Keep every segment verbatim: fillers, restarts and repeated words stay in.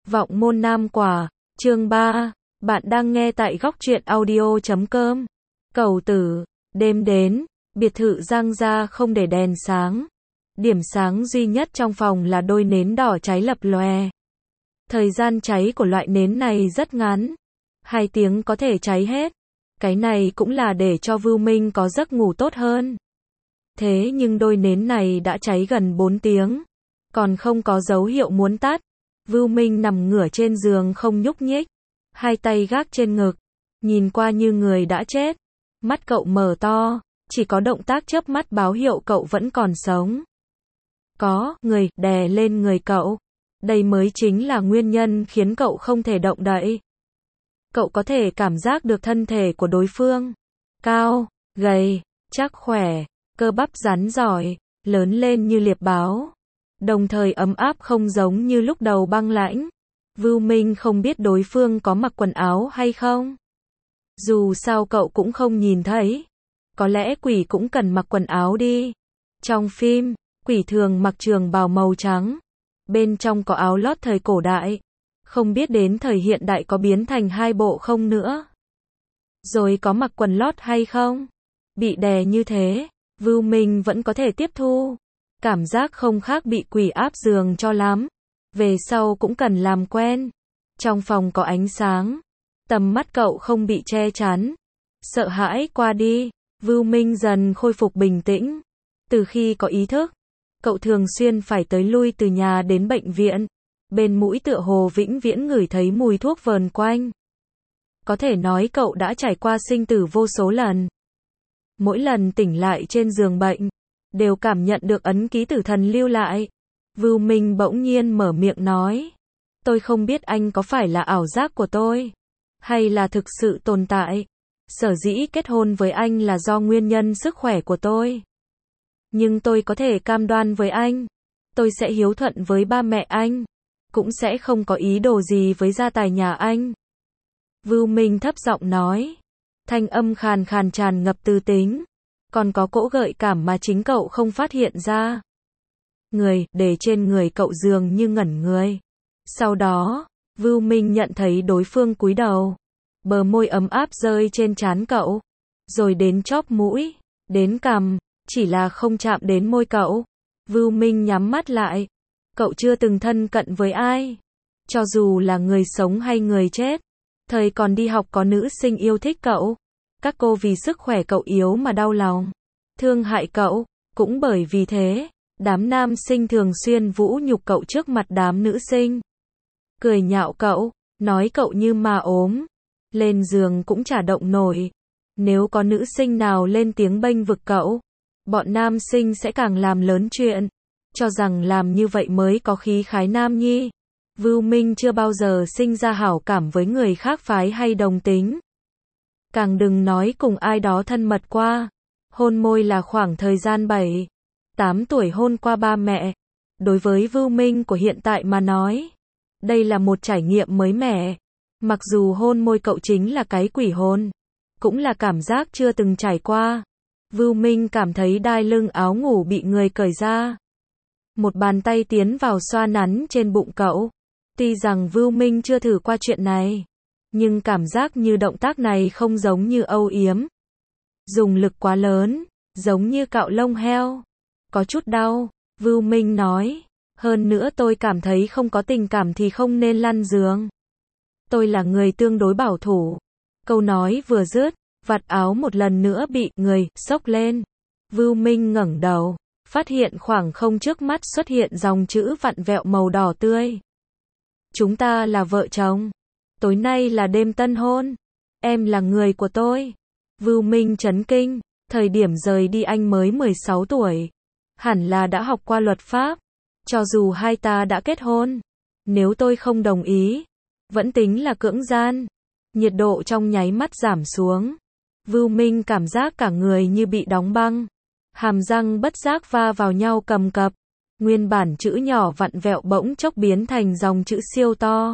Vọng môn nam quả, chương ba, bạn đang nghe tại góc truyện audio chấm com. Cầu tử, đêm đến, biệt thự Giang gia không để đèn sáng. Điểm sáng duy nhất trong phòng là đôi nến đỏ cháy lập lòe. Thời gian cháy của loại nến này rất ngắn, hai tiếng có thể cháy hết. Cái này cũng là để cho Vưu Minh có giấc ngủ tốt hơn. Thế nhưng đôi nến này đã cháy gần bốn tiếng, còn không có dấu hiệu muốn tắt. Vưu Minh nằm ngửa trên giường không nhúc nhích, hai tay gác trên ngực, nhìn qua như người đã chết. Mắt cậu mở to, chỉ có động tác chớp mắt báo hiệu cậu vẫn còn sống. Có người đè lên người cậu. Đây mới chính là nguyên nhân khiến cậu không thể động đậy. Cậu có thể cảm giác được thân thể của đối phương. Cao, gầy, chắc khỏe, cơ bắp rắn giỏi, lớn lên như liệp báo. Đồng thời ấm áp không giống như lúc đầu băng lãnh. Vưu Minh không biết đối phương có mặc quần áo hay không. Dù sao cậu cũng không nhìn thấy. Có lẽ quỷ cũng cần mặc quần áo đi. Trong phim, quỷ thường mặc trường bào màu trắng. Bên trong có áo lót thời cổ đại. Không biết đến thời hiện đại có biến thành hai bộ không nữa. Rồi có mặc quần lót hay không? Bị đè như thế, Vưu Minh vẫn có thể tiếp thu. Cảm giác không khác bị quỷ áp giường cho lắm. Về sau cũng cần làm quen. Trong phòng có ánh sáng. Tầm mắt cậu không bị che chắn. Sợ hãi qua đi, Vưu Minh dần khôi phục bình tĩnh. Từ khi có ý thức, cậu thường xuyên phải tới lui từ nhà đến bệnh viện. Bên mũi tựa hồ vĩnh viễn ngửi thấy mùi thuốc vờn quanh. Có thể nói cậu đã trải qua sinh tử vô số lần. Mỗi lần tỉnh lại trên giường bệnh, đều cảm nhận được ấn ký tử thần lưu lại. Vưu Minh bỗng nhiên mở miệng nói. Tôi không biết anh có phải là ảo giác của tôi, hay là thực sự tồn tại. Sở dĩ kết hôn với anh là do nguyên nhân sức khỏe của tôi. Nhưng tôi có thể cam đoan với anh, tôi sẽ hiếu thuận với ba mẹ anh, cũng sẽ không có ý đồ gì với gia tài nhà anh. Vưu Minh thấp giọng nói, thanh âm khàn khàn tràn ngập tư tính, còn có cỗ gợi cảm mà chính cậu không phát hiện ra. Người để trên người cậu dường như ngẩn người. Sau đó, Vưu Minh nhận thấy đối phương cúi đầu, bờ môi ấm áp rơi trên trán cậu, rồi đến chóp mũi, đến cằm, chỉ là không chạm đến môi cậu. Vưu Minh nhắm mắt lại. Cậu chưa từng thân cận với ai, cho dù là người sống hay người chết. Thời còn đi học có nữ sinh yêu thích cậu. Các cô vì sức khỏe cậu yếu mà đau lòng, thương hại cậu. Cũng bởi vì thế, đám nam sinh thường xuyên vũ nhục cậu trước mặt đám nữ sinh. Cười nhạo cậu, nói cậu như ma ốm. Lên giường cũng chả động nổi. Nếu có nữ sinh nào lên tiếng bênh vực cậu, bọn nam sinh sẽ càng làm lớn chuyện, cho rằng làm như vậy mới có khí khái nam nhi. Vưu Minh chưa bao giờ sinh ra hảo cảm với người khác phái hay đồng tính. Càng đừng nói cùng ai đó thân mật qua. Hôn môi là khoảng thời gian bảy, tám tuổi hôn qua ba mẹ. Đối với Vưu Minh của hiện tại mà nói, đây là một trải nghiệm mới mẻ. Mặc dù hôn môi cậu chính là cái quỷ hôn, cũng là cảm giác chưa từng trải qua. Vưu Minh cảm thấy đai lưng áo ngủ bị người cởi ra. Một bàn tay tiến vào xoa nắn trên bụng cậu. Tuy rằng Vưu Minh chưa thử qua chuyện này, nhưng cảm giác như động tác này không giống như âu yếm. Dùng lực quá lớn, giống như cạo lông heo. Có chút đau, Vưu Minh nói. Hơn nữa tôi cảm thấy không có tình cảm thì không nên lăn giường. Tôi là người tương đối bảo thủ. Câu nói vừa dứt, vạt áo một lần nữa bị người xốc lên. Vưu Minh ngẩng đầu, phát hiện khoảng không trước mắt xuất hiện dòng chữ vặn vẹo màu đỏ tươi. Chúng ta là vợ chồng. Tối nay là đêm tân hôn. Em là người của tôi. Vưu Minh chấn kinh. Thời điểm rời đi anh mới mười sáu tuổi. Hẳn là đã học qua luật pháp. Cho dù hai ta đã kết hôn, nếu tôi không đồng ý, vẫn tính là cưỡng gian. Nhiệt độ trong nháy mắt giảm xuống. Vưu Minh cảm giác cả người như bị đóng băng. Hàm răng bất giác va vào nhau cầm cập. Nguyên bản chữ nhỏ vặn vẹo bỗng chốc biến thành dòng chữ siêu to.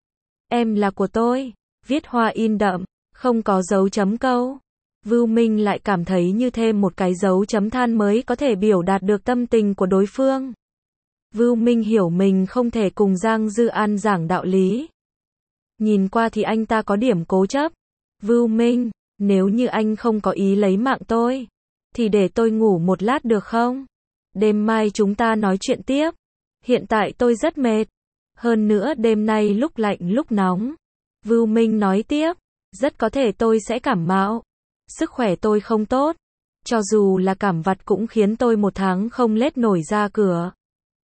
Em là của tôi. Viết hoa in đậm, không có dấu chấm câu. Vưu Minh lại cảm thấy như thêm một cái dấu chấm than mới có thể biểu đạt được tâm tình của đối phương. Vưu Minh hiểu mình không thể cùng Giang Dư An giảng đạo lý. Nhìn qua thì anh ta có điểm cố chấp. Vưu Minh, nếu như anh không có ý lấy mạng tôi, thì để tôi ngủ một lát được không? Đêm mai chúng ta nói chuyện tiếp. Hiện tại tôi rất mệt. Hơn nữa đêm nay lúc lạnh lúc nóng. Vưu Minh nói tiếp, rất có thể tôi sẽ cảm mạo. Sức khỏe tôi không tốt. Cho dù là cảm vặt cũng khiến tôi một tháng không lết nổi ra cửa.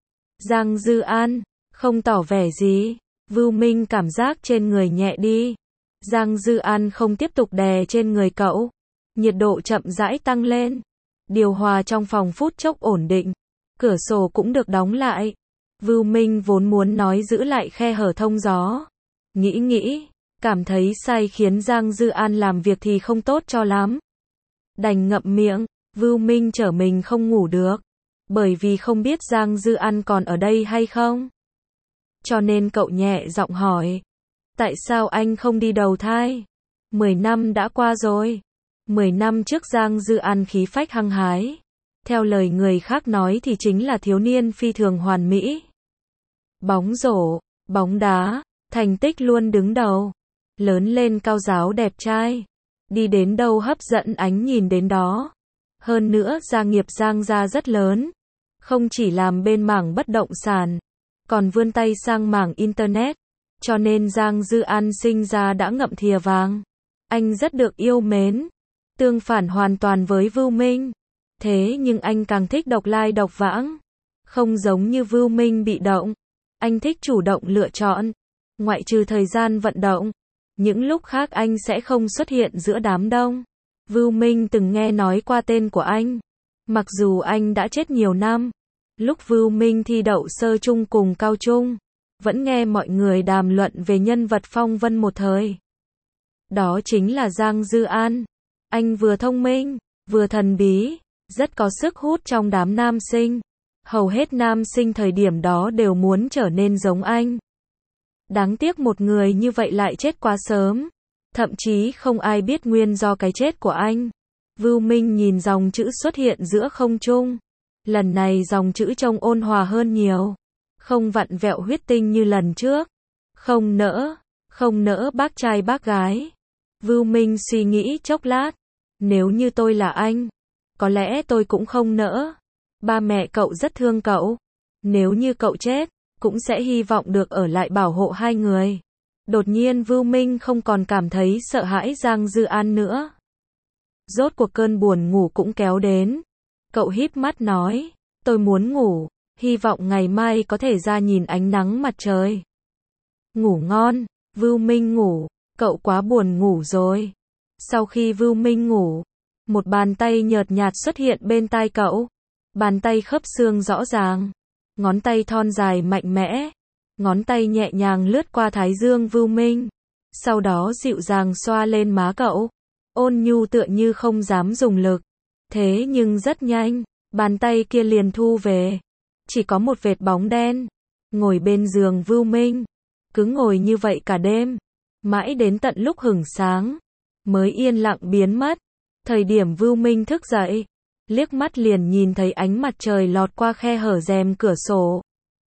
Giang Dư An, không tỏ vẻ gì. Vưu Minh cảm giác trên người nhẹ đi. Giang Dư An không tiếp tục đè trên người cậu. Nhiệt độ chậm rãi tăng lên. Điều hòa trong phòng phút chốc ổn định. Cửa sổ cũng được đóng lại. Vưu Minh vốn muốn nói giữ lại khe hở thông gió. Nghĩ nghĩ, cảm thấy sai khiến Giang Dư An làm việc thì không tốt cho lắm. Đành ngậm miệng, Vưu Minh trở mình không ngủ được. Bởi vì không biết Giang Dư An còn ở đây hay không. Cho nên cậu nhẹ giọng hỏi. Tại sao anh không đi đầu thai? Mười năm đã qua rồi. Mười năm trước Giang Dư An khí phách hăng hái. Theo lời người khác nói thì chính là thiếu niên phi thường hoàn mỹ. Bóng rổ, bóng đá, thành tích luôn đứng đầu. Lớn lên cao ráo đẹp trai. Đi đến đâu hấp dẫn ánh nhìn đến đó. Hơn nữa gia nghiệp Giang gia rất lớn. Không chỉ làm bên mảng bất động sản, còn vươn tay sang mảng Internet. Cho nên Giang Dư An sinh ra đã ngậm thìa vàng. Anh rất được yêu mến. Tương phản hoàn toàn với Vưu Minh. Thế nhưng anh càng thích độc lai độc vãng. Không giống như Vưu Minh bị động. Anh thích chủ động lựa chọn. Ngoại trừ thời gian vận động. Những lúc khác anh sẽ không xuất hiện giữa đám đông. Vưu Minh từng nghe nói qua tên của anh. Mặc dù anh đã chết nhiều năm. Lúc Vưu Minh thi đậu sơ trung cùng cao trung, vẫn nghe mọi người đàm luận về nhân vật phong vân một thời. Đó chính là Giang Dư An. Anh vừa thông minh, vừa thần bí, rất có sức hút trong đám nam sinh. Hầu hết nam sinh thời điểm đó đều muốn trở nên giống anh. Đáng tiếc một người như vậy lại chết quá sớm. Thậm chí không ai biết nguyên do cái chết của anh. Vưu Minh nhìn dòng chữ xuất hiện giữa không trung. Lần này dòng chữ trông ôn hòa hơn nhiều. Không vặn vẹo huyết tinh như lần trước. Không nỡ, không nỡ bác trai bác gái. Vưu Minh suy nghĩ chốc lát. Nếu như tôi là anh, có lẽ tôi cũng không nỡ. Ba mẹ cậu rất thương cậu. Nếu như cậu chết, cũng sẽ hy vọng được ở lại bảo hộ hai người. Đột nhiên Vưu Minh không còn cảm thấy sợ hãi Giang Dư An nữa. Rốt cuộc cơn buồn ngủ cũng kéo đến. Cậu híp mắt nói, tôi muốn ngủ, hy vọng ngày mai có thể ra nhìn ánh nắng mặt trời. Ngủ ngon, Vưu Minh ngủ, cậu quá buồn ngủ rồi. Sau khi Vưu Minh ngủ, một bàn tay nhợt nhạt xuất hiện bên tai cậu. Bàn tay khớp xương rõ ràng, ngón tay thon dài mạnh mẽ, ngón tay nhẹ nhàng lướt qua thái dương Vưu Minh. Sau đó dịu dàng xoa lên má cậu, ôn nhu tựa như không dám dùng lực. Thế nhưng rất nhanh, bàn tay kia liền thu về. Chỉ có một vệt bóng đen. Ngồi bên giường Vưu Minh. Cứ ngồi như vậy cả đêm. Mãi đến tận lúc hửng sáng. Mới yên lặng biến mất. Thời điểm Vưu Minh thức dậy. Liếc mắt liền nhìn thấy ánh mặt trời lọt qua khe hở rèm cửa sổ.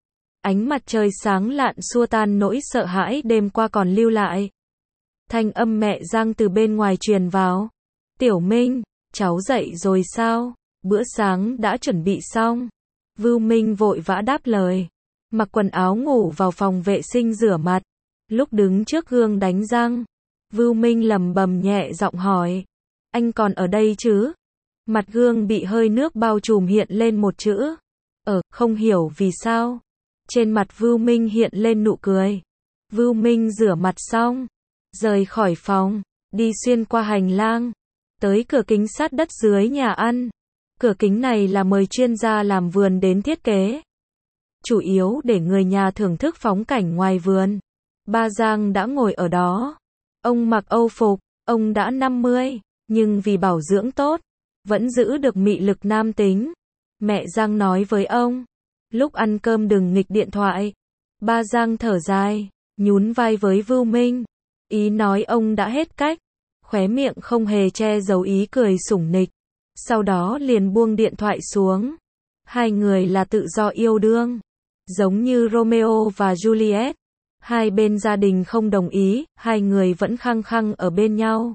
Ánh mặt trời sáng lạn xua tan nỗi sợ hãi đêm qua còn lưu lại. Thanh âm mẹ Giang từ bên ngoài truyền vào. Tiểu Minh, cháu dậy rồi sao? Bữa sáng đã chuẩn bị xong. Vưu Minh vội vã đáp lời. Mặc quần áo ngủ vào phòng vệ sinh rửa mặt. Lúc đứng trước gương đánh răng, Vưu Minh lẩm bẩm nhẹ giọng hỏi. Anh còn ở đây chứ? Mặt gương bị hơi nước bao trùm hiện lên một chữ. Ờ, không hiểu vì sao. Trên mặt Vưu Minh hiện lên nụ cười. Vưu Minh rửa mặt xong, rời khỏi phòng, đi xuyên qua hành lang, tới cửa kính sát đất dưới nhà ăn. Cửa kính này là mời chuyên gia làm vườn đến thiết kế. Chủ yếu để người nhà thưởng thức phong cảnh ngoài vườn. Ba Giang đã ngồi ở đó. Ông mặc âu phục, ông đã năm mươi, nhưng vì bảo dưỡng tốt, vẫn giữ được mị lực nam tính. Mẹ Giang nói với ông, lúc ăn cơm đừng nghịch điện thoại. Ba Giang thở dài, nhún vai với Vưu Minh. Ý nói ông đã hết cách. Khóe miệng không hề che giấu ý cười sủng nịch. Sau đó liền buông điện thoại xuống. Hai người là tự do yêu đương. Giống như Romeo và Juliet. Hai bên gia đình không đồng ý, hai người vẫn khăng khăng ở bên nhau.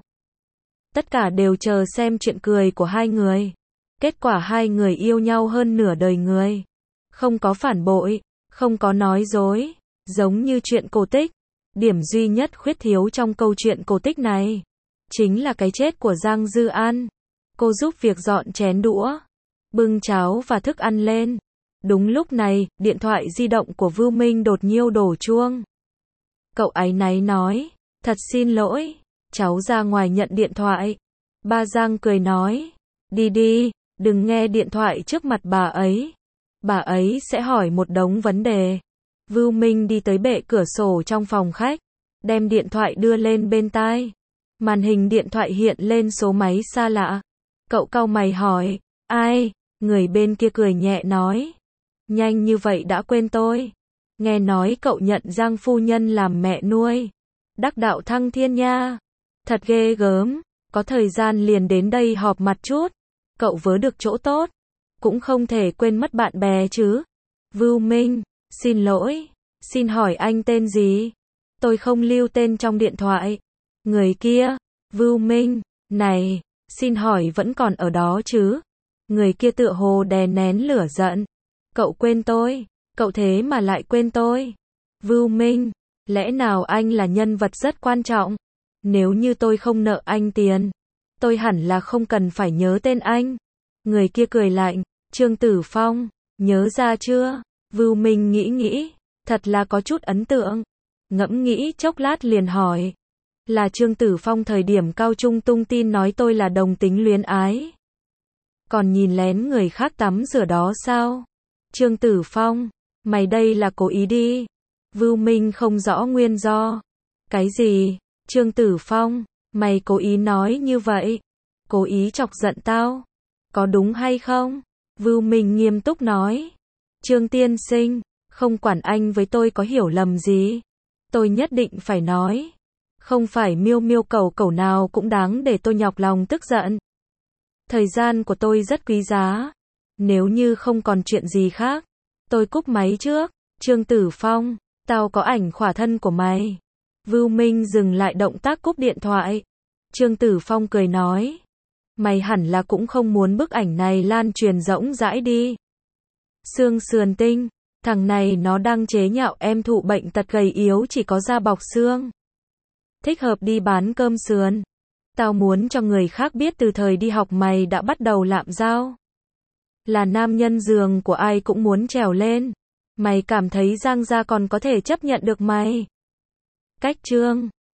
Tất cả đều chờ xem chuyện cười của hai người. Kết quả hai người yêu nhau hơn nửa đời người. Không có phản bội, không có nói dối, giống như chuyện cổ tích. Điểm duy nhất khuyết thiếu trong câu chuyện cổ tích này chính là cái chết của Giang Dư An. Cô giúp việc dọn chén đũa, bưng cháo và thức ăn lên. Đúng lúc này, điện thoại di động của Vưu Minh đột nhiên đổ chuông. Cậu áy náy nói, thật xin lỗi, cháu ra ngoài nhận điện thoại. Ba Giang cười nói, đi đi, đừng nghe điện thoại trước mặt bà ấy. Bà ấy sẽ hỏi một đống vấn đề. Vưu Minh đi tới bệ cửa sổ trong phòng khách, đem điện thoại đưa lên bên tai. Màn hình điện thoại hiện lên số máy xa lạ. Cậu cau mày hỏi, ai? Người bên kia cười nhẹ nói, nhanh như vậy đã quên tôi. Nghe nói cậu nhận Giang phu nhân làm mẹ nuôi. Đắc đạo thăng thiên nha. Thật ghê gớm, có thời gian liền đến đây họp mặt chút. Cậu vớ được chỗ tốt, cũng không thể quên mất bạn bè chứ. Vưu Minh, xin lỗi, xin hỏi anh tên gì? Tôi không lưu tên trong điện thoại. Người kia, Vưu Minh, này, xin hỏi vẫn còn ở đó chứ? Người kia tựa hồ đè nén lửa giận. Cậu quên tôi, cậu thế mà lại quên tôi. Vưu Minh, lẽ nào anh là nhân vật rất quan trọng? Nếu như tôi không nợ anh tiền, tôi hẳn là không cần phải nhớ tên anh. Người kia cười lạnh, Trương Tử Phong, nhớ ra chưa? Vưu Minh nghĩ nghĩ, thật là có chút ấn tượng. Ngẫm nghĩ chốc lát liền hỏi, là Trương Tử Phong thời điểm cao trung tung tin nói tôi là đồng tính luyến ái. Còn nhìn lén người khác tắm rửa đó sao? Trương Tử Phong, mày đây là cố ý đi. Vưu Minh không rõ nguyên do. Cái gì? Trương Tử Phong, mày cố ý nói như vậy? Cố ý chọc giận tao? Có đúng hay không? Vưu Minh nghiêm túc nói. Trương tiên sinh, không quản anh với tôi có hiểu lầm gì, tôi nhất định phải nói. Không phải miêu miêu cầu cầu nào cũng đáng để tôi nhọc lòng tức giận. Thời gian của tôi rất quý giá. Nếu như không còn chuyện gì khác, tôi cúp máy trước. Trương Tử Phong, tao có ảnh khỏa thân của mày. Vưu Minh dừng lại động tác cúp điện thoại. Trương Tử Phong cười nói, mày hẳn là cũng không muốn bức ảnh này lan truyền rộng rãi đi. Xương sườn tinh, thằng này nó đang chế nhạo em thụ bệnh tật gầy yếu chỉ có da bọc xương. Thích hợp đi bán cơm sườn. Tao muốn cho người khác biết từ thời đi học mày đã bắt đầu lạm giao. Là nam nhân giường của ai cũng muốn trèo lên. Mày cảm thấy Giang gia còn có thể chấp nhận được mày? Cách Trương